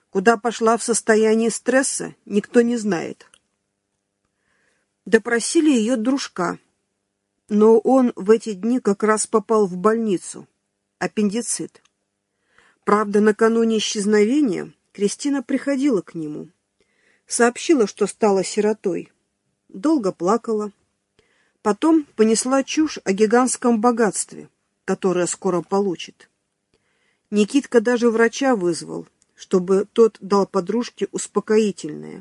Куда пошла в состоянии стресса, никто не знает. Допросили ее дружка, но он в эти дни как раз попал в больницу. Аппендицит. Правда, накануне исчезновения Кристина приходила к нему. Сообщила, что стала сиротой. Долго плакала. Потом понесла чушь о гигантском богатстве, которое скоро получит. Никитка даже врача вызвал, чтобы тот дал подружке успокоительное.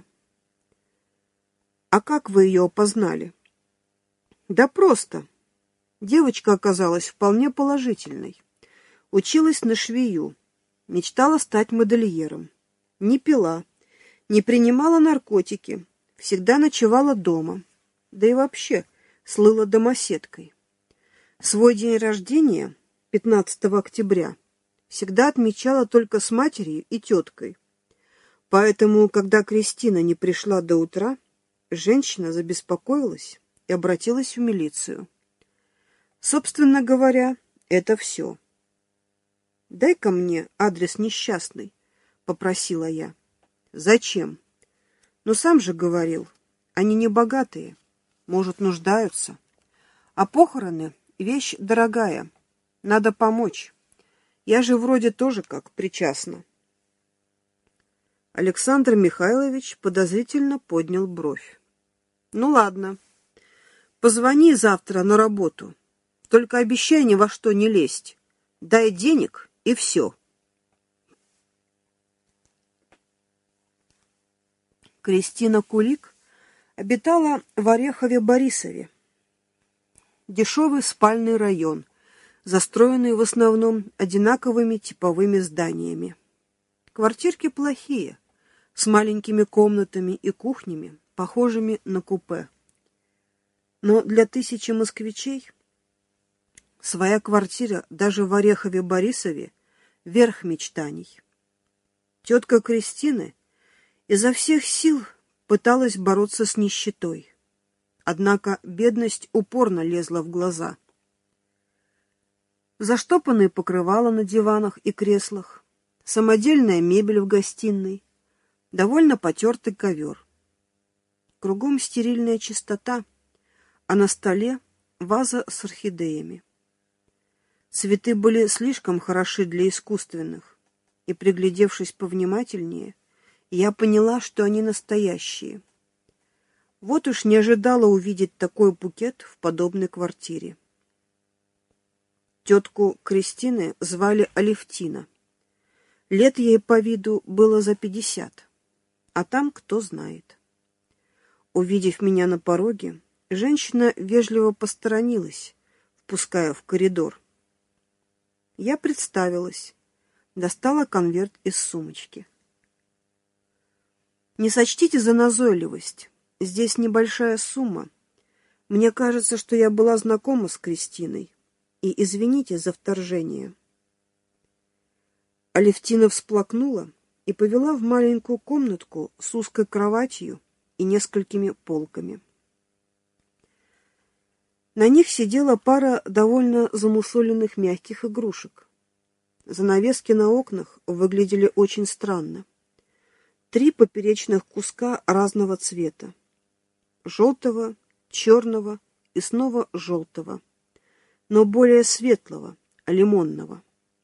«А как вы ее опознали?» «Да просто. Девочка оказалась вполне положительной. Училась на швею, мечтала стать модельером. Не пила, не принимала наркотики, всегда ночевала дома. Да и вообще слыла домоседкой. Свой день рождения, 15 октября, всегда отмечала только с матерью и теткой. Поэтому, когда Кристина не пришла до утра, женщина забеспокоилась и обратилась в милицию. Собственно говоря, это все. «Дай-ка мне адрес несчастный», — попросила я. «Зачем? Ну, сам же говорил, они не богатые, может, нуждаются. А похороны — вещь дорогая, надо помочь. Я же вроде тоже как причастна». Александр Михайлович подозрительно поднял бровь. «Ну ладно, позвони завтра на работу, только обещай ни во что не лезть. Дай денег и все». Кристина Кулик обитала в Орехове-Борисове. Дешевый спальный район, застроенный в основном одинаковыми типовыми зданиями. Квартирки плохие, с маленькими комнатами и кухнями, похожими на купе. Но для 1000 москвичей своя квартира даже в Орехове-Борисове — верх мечтаний. Тетка Кристины изо всех сил пыталась бороться с нищетой. Однако бедность упорно лезла в глаза. Заштопанные покрывала на диванах и креслах, самодельная мебель в гостиной, довольно потертый ковер. Кругом стерильная чистота, а на столе ваза с орхидеями. Цветы были слишком хороши для искусственных, и, приглядевшись повнимательнее, я поняла, что они настоящие. Вот уж не ожидала увидеть такой букет в подобной квартире. Тетку Кристины звали Алевтина. Лет ей по виду было за 50, а там кто знает. Увидев меня на пороге, женщина вежливо посторонилась, впуская в коридор. Я представилась, достала конверт из сумочки. «Не сочтите за назойливость. Здесь небольшая сумма. Мне кажется, что я была знакома с Кристиной. И извините за вторжение». Алевтина всплакнула и повела в маленькую комнатку с узкой кроватью и несколькими полками. На них сидела пара довольно замусоленных мягких игрушек. Занавески на окнах выглядели очень странно. 3 поперечных куска разного цвета. Желтого, черного и снова желтого, но более светлого, лимонного.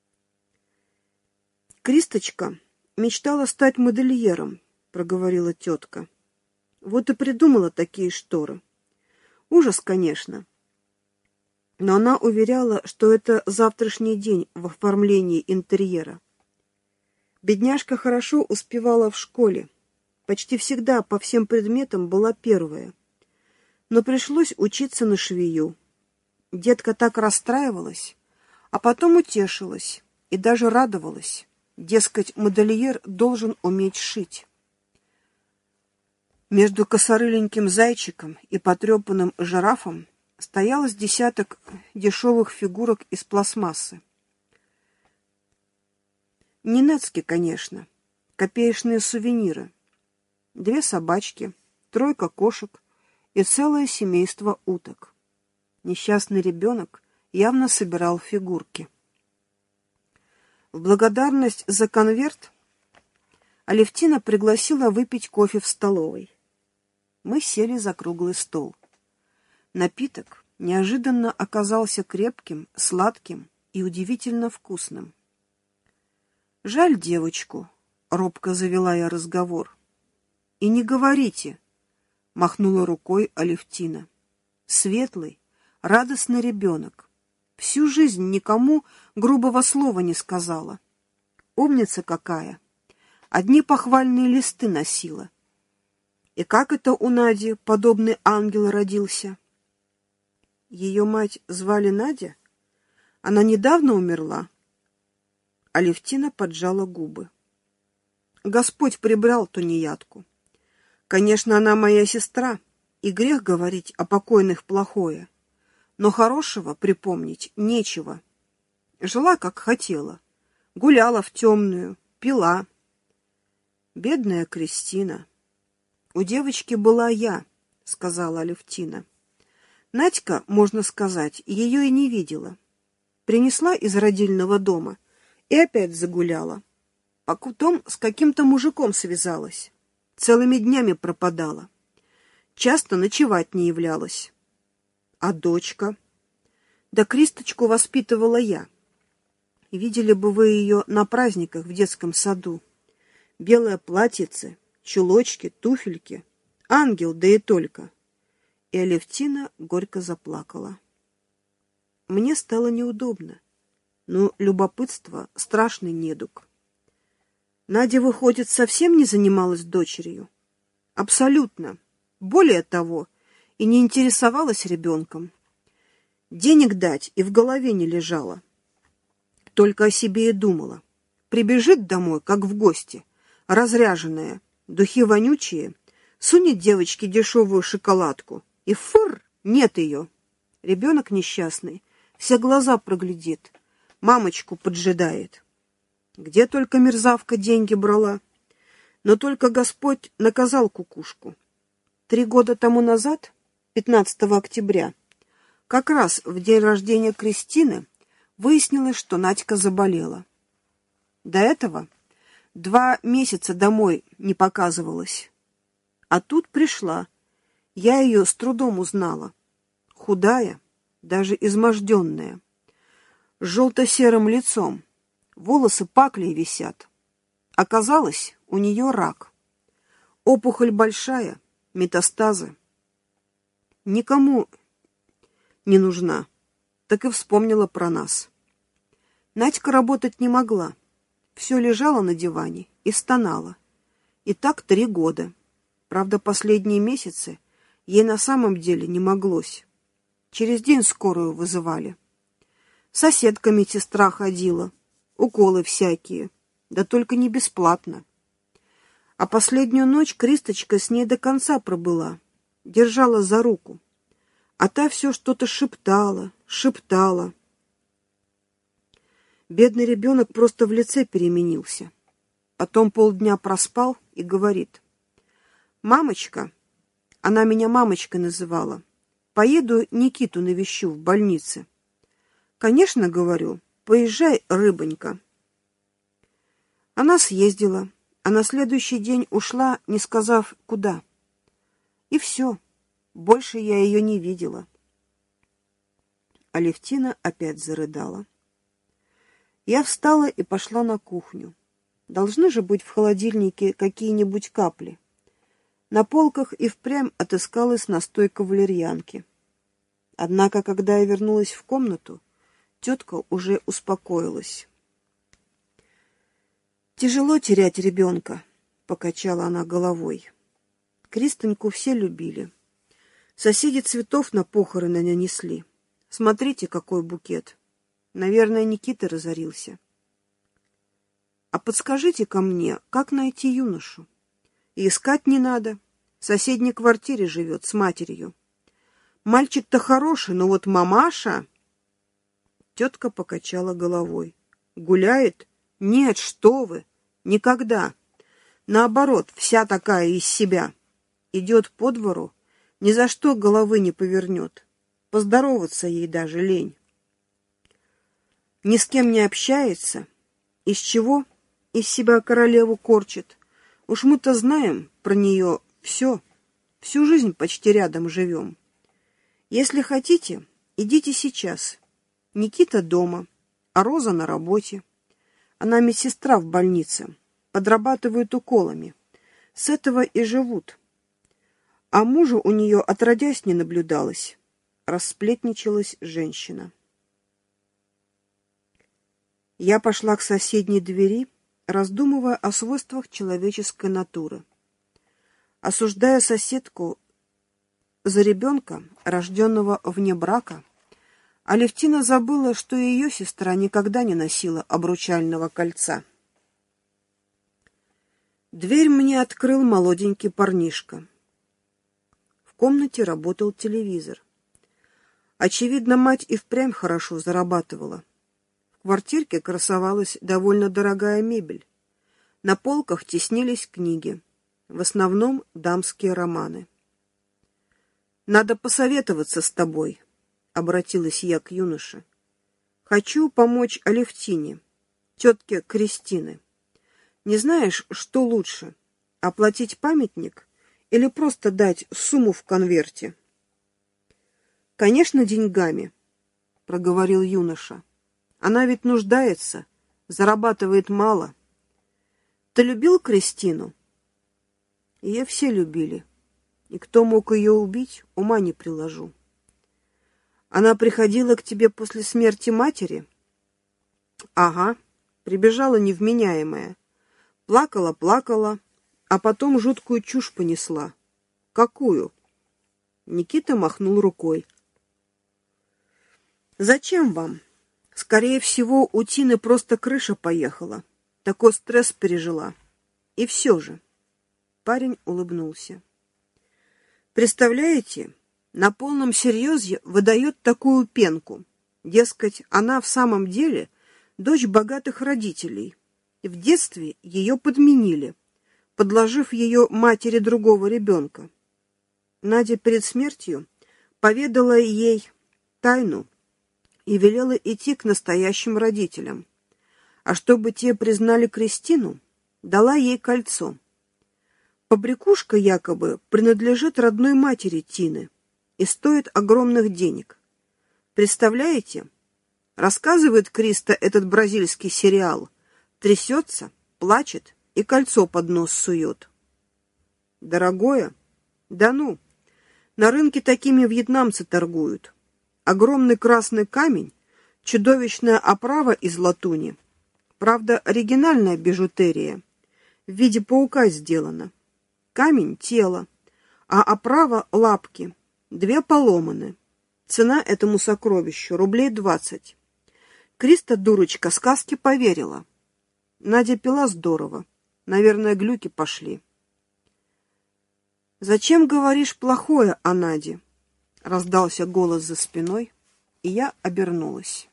«Кристочка мечтала стать модельером», — проговорила тетка. «Вот и придумала такие шторы. Ужас, конечно. Но она уверяла, что это завтрашний день в оформлении интерьера. Бедняжка хорошо успевала в школе. Почти всегда по всем предметам была первая. Но пришлось учиться на швею. Детка так расстраивалась, а потом утешилась и даже радовалась. Дескать, модельер должен уметь шить». Между косорыленьким зайчиком и потрепанным жирафом стояло с десяток дешевых фигурок из пластмассы. Ненецкие, конечно, копеечные сувениры. 2 собачки, 3 кошек и целое семейство уток. Несчастный ребенок явно собирал фигурки. В благодарность за конверт Алевтина пригласила выпить кофе в столовой. Мы сели за круглый стол. Напиток неожиданно оказался крепким, сладким и удивительно вкусным. «Жаль девочку», — робко завела я разговор. «И не говорите», — махнула рукой Алевтина. «Светлый, радостный ребенок. Всю жизнь никому грубого слова не сказала. Умница какая! Одни похвальные листы носила. И как это у Нади подобный ангел родился?» «Ее мать звали Надя? Она недавно умерла?» Алевтина поджала губы. «Господь прибрал тунеядку. Конечно, она моя сестра, и грех говорить о покойных плохое, но хорошего припомнить нечего. Жила, как хотела, гуляла в темную, пила. Бедная Кристина. У девочки была я», — сказала Алевтина. Надька, можно сказать, ее и не видела. Принесла из родильного дома и опять загуляла. Потом с каким-то мужиком связалась. Целыми днями пропадала. Часто ночевать не являлась. А дочка? Да Кристочку воспитывала я. Видели бы вы ее на праздниках в детском саду. Белое платьице, чулочки, туфельки. Ангел, да и только. И Алевтина горько заплакала. Мне стало неудобно, но любопытство — страшный недуг. Надя, выходит, совсем не занималась дочерью? Абсолютно. Более того, и не интересовалась ребенком. Денег дать и в голове не лежало. Только о себе и думала. Прибежит домой, как в гости, разряженная, духи вонючие, сунет девочке дешевую шоколадку, и фыр, нет ее. Ребенок несчастный, все глаза проглядит, мамочку поджидает. Где только мерзавка деньги брала. Но только Господь наказал кукушку. 3 года тому назад, 15 октября, как раз в день рождения Кристины, выяснилось, что Надька заболела. До этого 2 месяца домой не показывалась. А тут пришла. Я ее с трудом узнала. Худая, даже изможденная, с желто-серым лицом, волосы паклей висят. Оказалось, у нее рак. Опухоль большая, метастазы. Никому не нужна. Так и вспомнила про нас. Надька работать не могла. Все лежала на диване и стонала. И так 3 года. Правда, последние месяцы ей на самом деле не моглось. Через день скорую вызывали. Соседка медсестра ходила. Уколы всякие. Да только не бесплатно. А последнюю ночь Кристочка с ней до конца пробыла. Держала за руку. А та все что-то шептала. Бедный ребенок просто в лице переменился. Потом полдня проспал и говорит: «Мамочка», она меня мамочкой называла, «поеду Никиту навещу в больнице». «Конечно, — говорю, — поезжай, рыбонька». Она съездила, а на следующий день ушла, не сказав, куда. И все, больше я ее не видела. Алевтина опять зарыдала. Я встала и пошла на кухню. Должны же быть в холодильнике какие-нибудь капли. На полках и впрямь отыскалась настойка валерьянки. Однако, когда я вернулась в комнату, тетка уже успокоилась. «Тяжело терять ребенка», — покачала она головой. «Кристоньку все любили. Соседи цветов на похороны нанесли. Смотрите, какой букет. Наверное, Никита разорился. А подскажите-ка мне, как найти юношу? И искать не надо. В соседней квартире живет с матерью. Мальчик-то хороший, но вот мамаша...» Тетка покачала головой. «Гуляет? Нет, что вы! Никогда! Наоборот, вся такая из себя. Идет по двору, ни за что головы не повернет. Поздороваться ей даже лень. Ни с кем не общается. Из чего? Из себя королеву корчит. Уж мы-то знаем про нее все, всю жизнь почти рядом живем. Если хотите, идите сейчас. Никита дома, а Роза на работе. Она медсестра в больнице, подрабатывает уколами. С этого и живут. А мужа у нее отродясь не наблюдалось. Рассплетничалась женщина. Я пошла к соседней двери, раздумывая о свойствах человеческой натуры. Осуждая соседку за ребенка, рожденного вне брака, Алевтина забыла, что и ее сестра никогда не носила обручального кольца. Дверь мне открыл молоденький парнишка. В комнате работал телевизор. Очевидно, мать и впрямь хорошо зарабатывала. В квартирке красовалась довольно дорогая мебель. На полках теснились книги, в основном дамские романы. «Надо посоветоваться с тобой», — обратилась я к юноше. «Хочу помочь Алевтине, тетке Кристины. Не знаешь, что лучше, оплатить памятник или просто дать сумму в конверте?» «Конечно, деньгами», — проговорил юноша. «Она ведь нуждается, зарабатывает мало. Ты любил Кристину?» Ее все любили, и кто мог ее убить, ума не приложу. «Она приходила к тебе после смерти матери?» «Ага, прибежала невменяемая. Плакала, а потом жуткую чушь понесла». «Какую?» Никита махнул рукой. «Зачем вам? Скорее всего, у Тины просто крыша поехала. Такой стресс пережила. И все же». Парень улыбнулся. «Представляете, на полном серьезе выдает такую пенку. Дескать, она в самом деле дочь богатых родителей. В детстве ее подменили, подложив ее матери другого ребенка. Надя перед смертью поведала ей тайну и велела идти к настоящим родителям. А чтобы те признали Кристину, дала ей кольцо. Побрякушка якобы принадлежит родной матери Тины и стоит огромных денег. Представляете? Рассказывает Криста этот бразильский сериал, трясется, плачет и кольцо под нос сует. Дорогое? Да ну! На рынке такими вьетнамцы торгуют. Огромный красный камень, чудовищная оправа из латуни. Правда, оригинальная бижутерия. В виде паука сделана. Камень — тело, а оправа — лапки. 2 поломаны. Цена этому сокровищу — рублей 20. Криста, дурочка, сказке поверила. Надя пила здорово. Наверное, глюки пошли. «Зачем говоришь плохое о Наде?» — раздался голос за спиной, и я обернулась.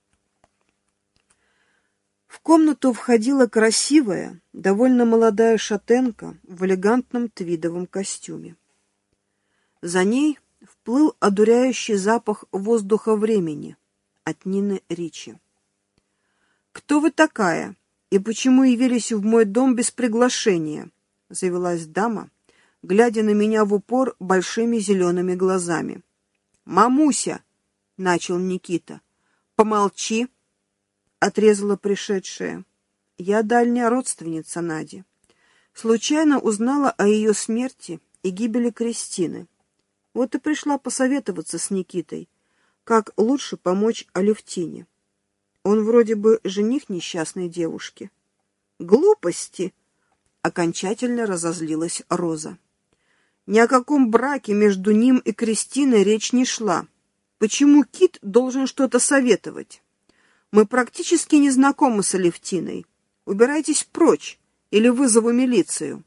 В комнату входила красивая, довольно молодая шатенка в элегантном твидовом костюме. За ней вплыл одуряющий запах воздуха времени от Нины Ричи. «Кто вы такая и почему явились в мой дом без приглашения?» — завелась дама, глядя на меня в упор большими зелеными глазами. «Мамуся!» — начал Никита. «Помолчи!» — отрезала пришедшая. «Я дальняя родственница Нади. Случайно узнала о ее смерти и гибели Кристины. Вот и пришла посоветоваться с Никитой, как лучше помочь Алевтине. Он вроде бы жених несчастной девушки». «Глупости!» — окончательно разозлилась Роза. «Ни о каком браке между ним и Кристиной речь не шла. Почему Кит должен что-то советовать? Мы практически не знакомы с Алевтиной. Убирайтесь прочь, или вызову милицию».